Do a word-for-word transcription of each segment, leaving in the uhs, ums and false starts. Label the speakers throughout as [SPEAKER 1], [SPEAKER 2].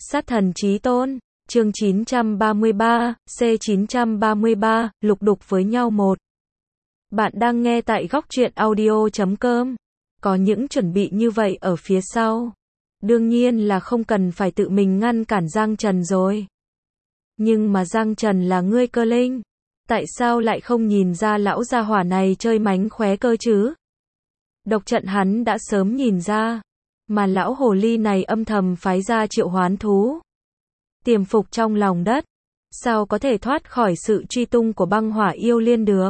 [SPEAKER 1] Sát thần chí tôn, chương chín trăm ba mươi ba, C chín trăm ba mươi ba, lục đục với nhau một. Bạn đang nghe tại góc truyện audio chấm com. Có những chuẩn bị như vậy ở phía sau. Đương nhiên là không cần phải tự mình ngăn cản Giang Trần rồi. Nhưng mà Giang Trần là ngươi cơ linh. Tại sao lại không nhìn ra lão gia hỏa này chơi mánh khóe cơ chứ? Độc trận hắn đã sớm nhìn ra. Mà lão hồ ly này âm thầm phái ra triệu hoán thú. Tiềm phục trong lòng đất. Sao có thể thoát khỏi sự truy tung của băng hỏa yêu liên được?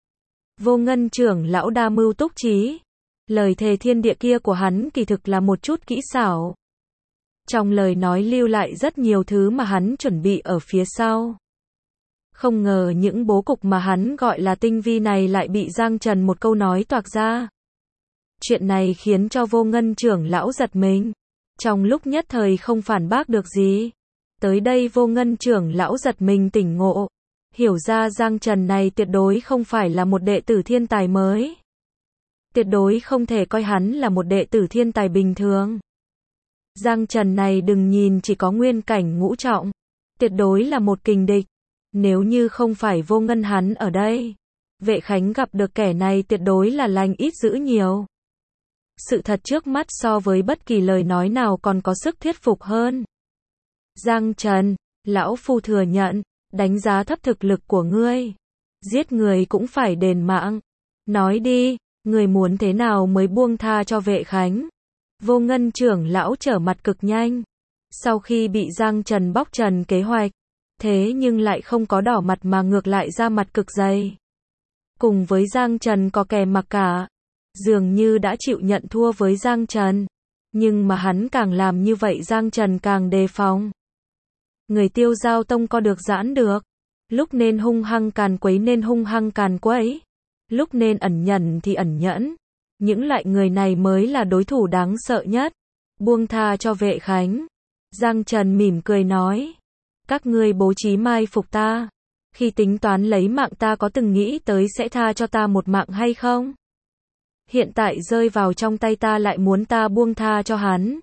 [SPEAKER 1] Vô Ngân trưởng lão đa mưu túc trí. Lời thề thiên địa kia của hắn kỳ thực là một chút kỹ xảo. Trong lời nói lưu lại rất nhiều thứ mà hắn chuẩn bị ở phía sau. Không ngờ những bố cục mà hắn gọi là tinh vi này lại bị Giang Trần một câu nói toạc ra. Chuyện này khiến cho Vô Ngân trưởng lão giật mình. Trong lúc nhất thời không phản bác được gì. Tới đây Vô Ngân trưởng lão giật mình tỉnh ngộ. Hiểu ra Giang Trần này tuyệt đối không phải là một đệ tử thiên tài mới. Tuyệt đối không thể coi hắn là một đệ tử thiên tài bình thường. Giang Trần này đừng nhìn chỉ có nguyên cảnh ngũ trọng. Tuyệt đối là một kình địch. Nếu như không phải Vô Ngân hắn ở đây. Vệ Khánh gặp được kẻ này tuyệt đối là lành ít dữ nhiều. Sự thật trước mắt so với bất kỳ lời nói nào còn có sức thuyết phục hơn. Giang Trần, lão phu thừa nhận, đánh giá thấp thực lực của ngươi. Giết người cũng phải đền mạng. Nói đi, người muốn thế nào mới buông tha cho Vệ Khánh? Vô Ngân trưởng lão trở mặt cực nhanh. Sau khi bị Giang Trần bóc trần kế hoạch, thế nhưng lại không có đỏ mặt mà ngược lại ra mặt cực dày. Cùng với Giang Trần có kè mặc cả. Dường như đã chịu nhận thua với Giang Trần. Nhưng mà hắn càng làm như vậy Giang Trần càng đề phòng. Người Tiêu Giao Tông có được giãn được. Lúc nên hung hăng càn quấy nên hung hăng càn quấy. Lúc nên ẩn nhẫn thì ẩn nhẫn. Những loại người này mới là đối thủ đáng sợ nhất. Buông tha cho Vệ Khánh. Giang Trần mỉm cười nói. Các ngươi bố trí mai phục ta. Khi tính toán lấy mạng ta có từng nghĩ tới sẽ tha cho ta một mạng hay không? Hiện tại rơi vào trong tay ta lại muốn ta buông tha cho hắn.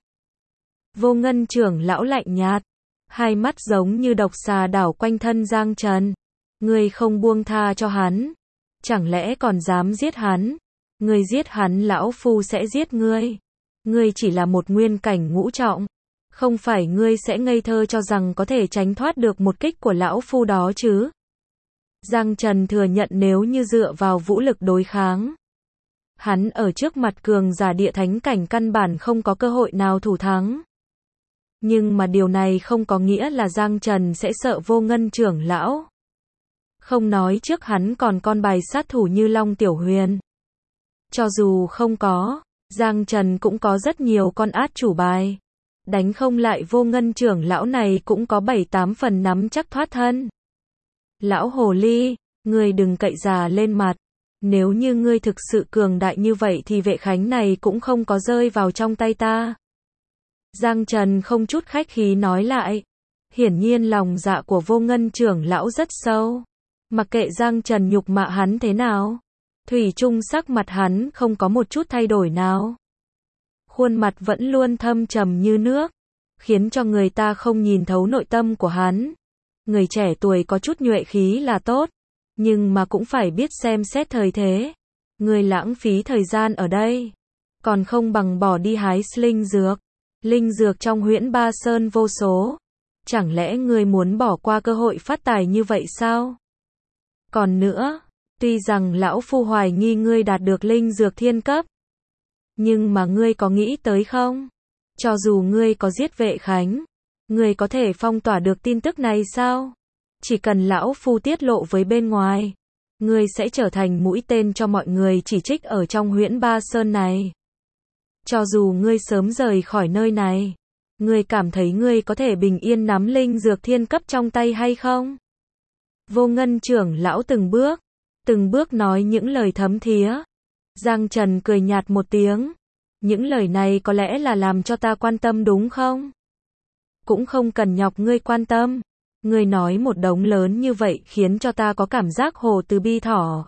[SPEAKER 1] Vô Ngân trưởng lão lạnh nhạt. Hai mắt giống như độc xà đảo quanh thân Giang Trần. Ngươi không buông tha cho hắn. Chẳng lẽ còn dám giết hắn? Ngươi giết hắn lão phu sẽ giết ngươi. Ngươi chỉ là một nguyên cảnh ngũ trọng. Không phải ngươi sẽ ngây thơ cho rằng có thể tránh thoát được một kích của lão phu đó chứ? Giang Trần thừa nhận nếu như dựa vào vũ lực đối kháng. Hắn ở trước mặt cường giả địa thánh cảnh căn bản không có cơ hội nào thủ thắng. Nhưng mà điều này không có nghĩa là Giang Trần sẽ sợ Vô Ngân trưởng lão. Không nói trước hắn còn con bài sát thủ như Long Tiểu Huyền. Cho dù không có, Giang Trần cũng có rất nhiều con át chủ bài. Đánh không lại Vô Ngân trưởng lão này cũng có bảy tám phần nắm chắc thoát thân. Lão hồ ly, ngươi đừng cậy già lên mặt. Nếu như ngươi thực sự cường đại như vậy thì Vệ Khánh này cũng không có rơi vào trong tay ta. Giang Trần không chút khách khí nói lại. Hiển nhiên lòng dạ của Vô Ngân trưởng lão rất sâu. Mặc kệ Giang Trần nhục mạ hắn thế nào. Thủy chung sắc mặt hắn không có một chút thay đổi nào. Khuôn mặt vẫn luôn thâm trầm như nước. Khiến cho người ta không nhìn thấu nội tâm của hắn. Người trẻ tuổi có chút nhuệ khí là tốt. Nhưng mà cũng phải biết xem xét thời thế. Người lãng phí thời gian ở đây. Còn không bằng bỏ đi hái linh dược. Linh dược trong Huyễn Ba Sơn vô số. Chẳng lẽ ngươi muốn bỏ qua cơ hội phát tài như vậy sao? Còn nữa, tuy rằng lão phu hoài nghi ngươi đạt được linh dược thiên cấp. Nhưng mà ngươi có nghĩ tới không? Cho dù ngươi có giết Vệ Khánh, ngươi có thể phong tỏa được tin tức này sao? Chỉ cần lão phu tiết lộ với bên ngoài, ngươi sẽ trở thành mũi tên cho mọi người chỉ trích ở trong Huyễn Ba Sơn này. Cho dù ngươi sớm rời khỏi nơi này, ngươi cảm thấy ngươi có thể bình yên nắm linh dược thiên cấp trong tay hay không? Vô Ngân trưởng lão từng bước, từng bước nói những lời thấm thía. Giang Trần cười nhạt một tiếng. Những lời này có lẽ là làm cho ta quan tâm đúng không? Cũng không cần nhọc ngươi quan tâm. Ngươi nói một đống lớn như vậy khiến cho ta có cảm giác hồ từ bi thỏ.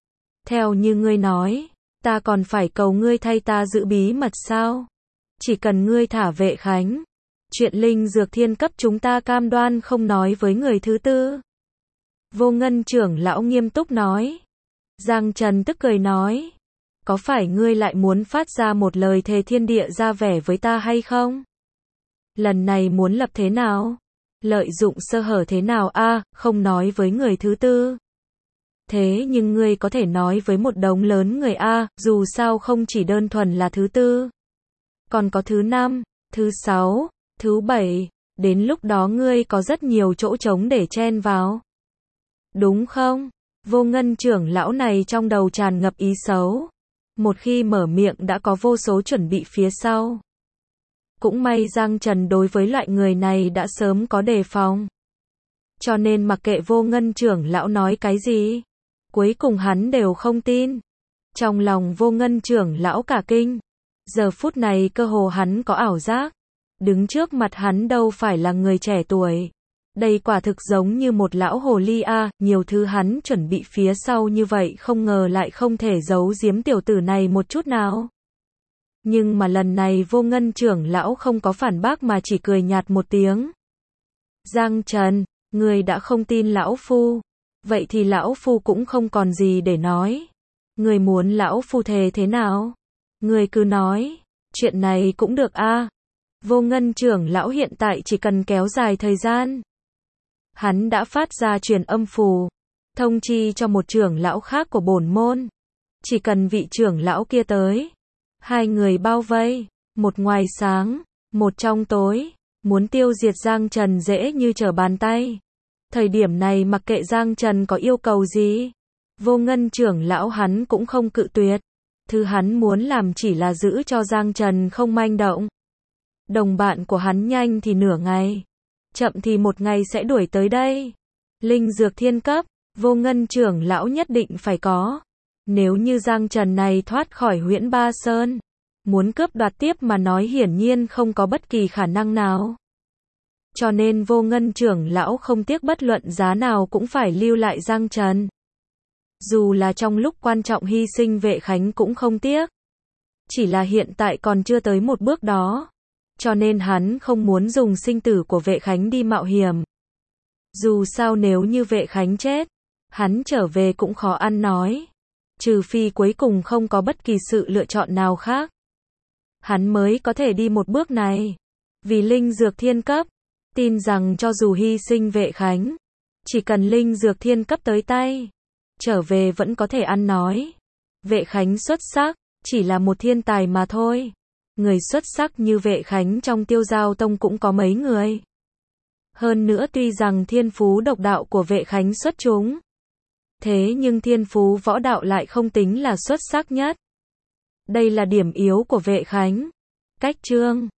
[SPEAKER 1] Theo như ngươi nói, ta còn phải cầu ngươi thay ta giữ bí mật sao? Chỉ cần ngươi thả Vệ Khánh, Chuyện linh dược thiên cấp chúng ta cam đoan không nói với người thứ tư. Vô Ngân trưởng lão nghiêm túc nói. Giang Trần tức cười nói. Có phải ngươi lại muốn phát ra một lời thề thiên địa ra vẻ với ta hay không? Lần này muốn lập thế nào? Lợi dụng sơ hở thế nào a? À, không nói với người thứ tư. Thế nhưng ngươi có thể nói với một đống lớn người a, à, dù sao không chỉ đơn thuần là thứ tư. Còn có thứ năm, thứ sáu, thứ bảy, đến lúc đó ngươi có rất nhiều chỗ trống để chen vào. Đúng không? Vô Ngân trưởng lão này trong đầu tràn ngập ý xấu. Một khi mở miệng đã có vô số chuẩn bị phía sau. Cũng may Giang Trần đối với loại người này đã sớm có đề phòng. Cho nên mặc kệ Vô Ngân trưởng lão nói cái gì, cuối cùng hắn đều không tin. Trong lòng Vô Ngân trưởng lão cả kinh. Giờ phút này cơ hồ hắn có ảo giác. Đứng trước mặt hắn đâu phải là người trẻ tuổi. Đây quả thực giống như một lão hồ ly a, à, nhiều thứ hắn chuẩn bị phía sau như vậy không ngờ lại không thể giấu giếm tiểu tử này một chút nào. Nhưng mà lần này Vô Ngân trưởng lão không có phản bác mà chỉ cười nhạt một tiếng. Giang Trần, người đã không tin lão phu. Vậy thì lão phu cũng không còn gì để nói. Người muốn lão phu thề thế nào? Người cứ nói, chuyện này cũng được a. À. Vô Ngân trưởng lão hiện tại chỉ cần kéo dài thời gian. Hắn đã phát ra truyền âm phù, thông chi cho một trưởng lão khác của bổn môn. Chỉ cần vị trưởng lão kia tới, hai người bao vây, một ngoài sáng, một trong tối, muốn tiêu diệt Giang Trần dễ như trở bàn tay. Thời điểm này mặc kệ Giang Trần có yêu cầu gì, Vô Ngân trưởng lão hắn cũng không cự tuyệt. Thứ hắn muốn làm chỉ là giữ cho Giang Trần không manh động. Đồng bạn của hắn nhanh thì nửa ngày, chậm thì một ngày sẽ đuổi tới đây. Linh dược thiên cấp, Vô Ngân trưởng lão nhất định phải có. Nếu như Giang Trần này thoát khỏi Huyễn Ba Sơn, muốn cướp đoạt tiếp mà nói hiển nhiên không có bất kỳ khả năng nào. Cho nên Vô Ngân trưởng lão không tiếc bất luận giá nào cũng phải lưu lại Giang Trần. Dù là trong lúc quan trọng hy sinh Vệ Khánh cũng không tiếc. Chỉ là hiện tại còn chưa tới một bước đó. Cho nên hắn không muốn dùng sinh tử của Vệ Khánh đi mạo hiểm. Dù sao nếu như Vệ Khánh chết, hắn trở về cũng khó ăn nói. Trừ phi cuối cùng không có bất kỳ sự lựa chọn nào khác. Hắn mới có thể đi một bước này. Vì linh dược thiên cấp, tin rằng cho dù hy sinh Vệ Khánh, chỉ cần linh dược thiên cấp tới tay, trở về vẫn có thể ăn nói. Vệ Khánh xuất sắc, chỉ là một thiên tài mà thôi. Người xuất sắc như Vệ Khánh trong Tiêu Giao Tông cũng có mấy người. Hơn nữa tuy rằng thiên phú độc đạo của Vệ Khánh xuất chúng, thế nhưng thiên phú võ đạo lại không tính là xuất sắc nhất. Đây là điểm yếu của Vệ Khánh. Cách chương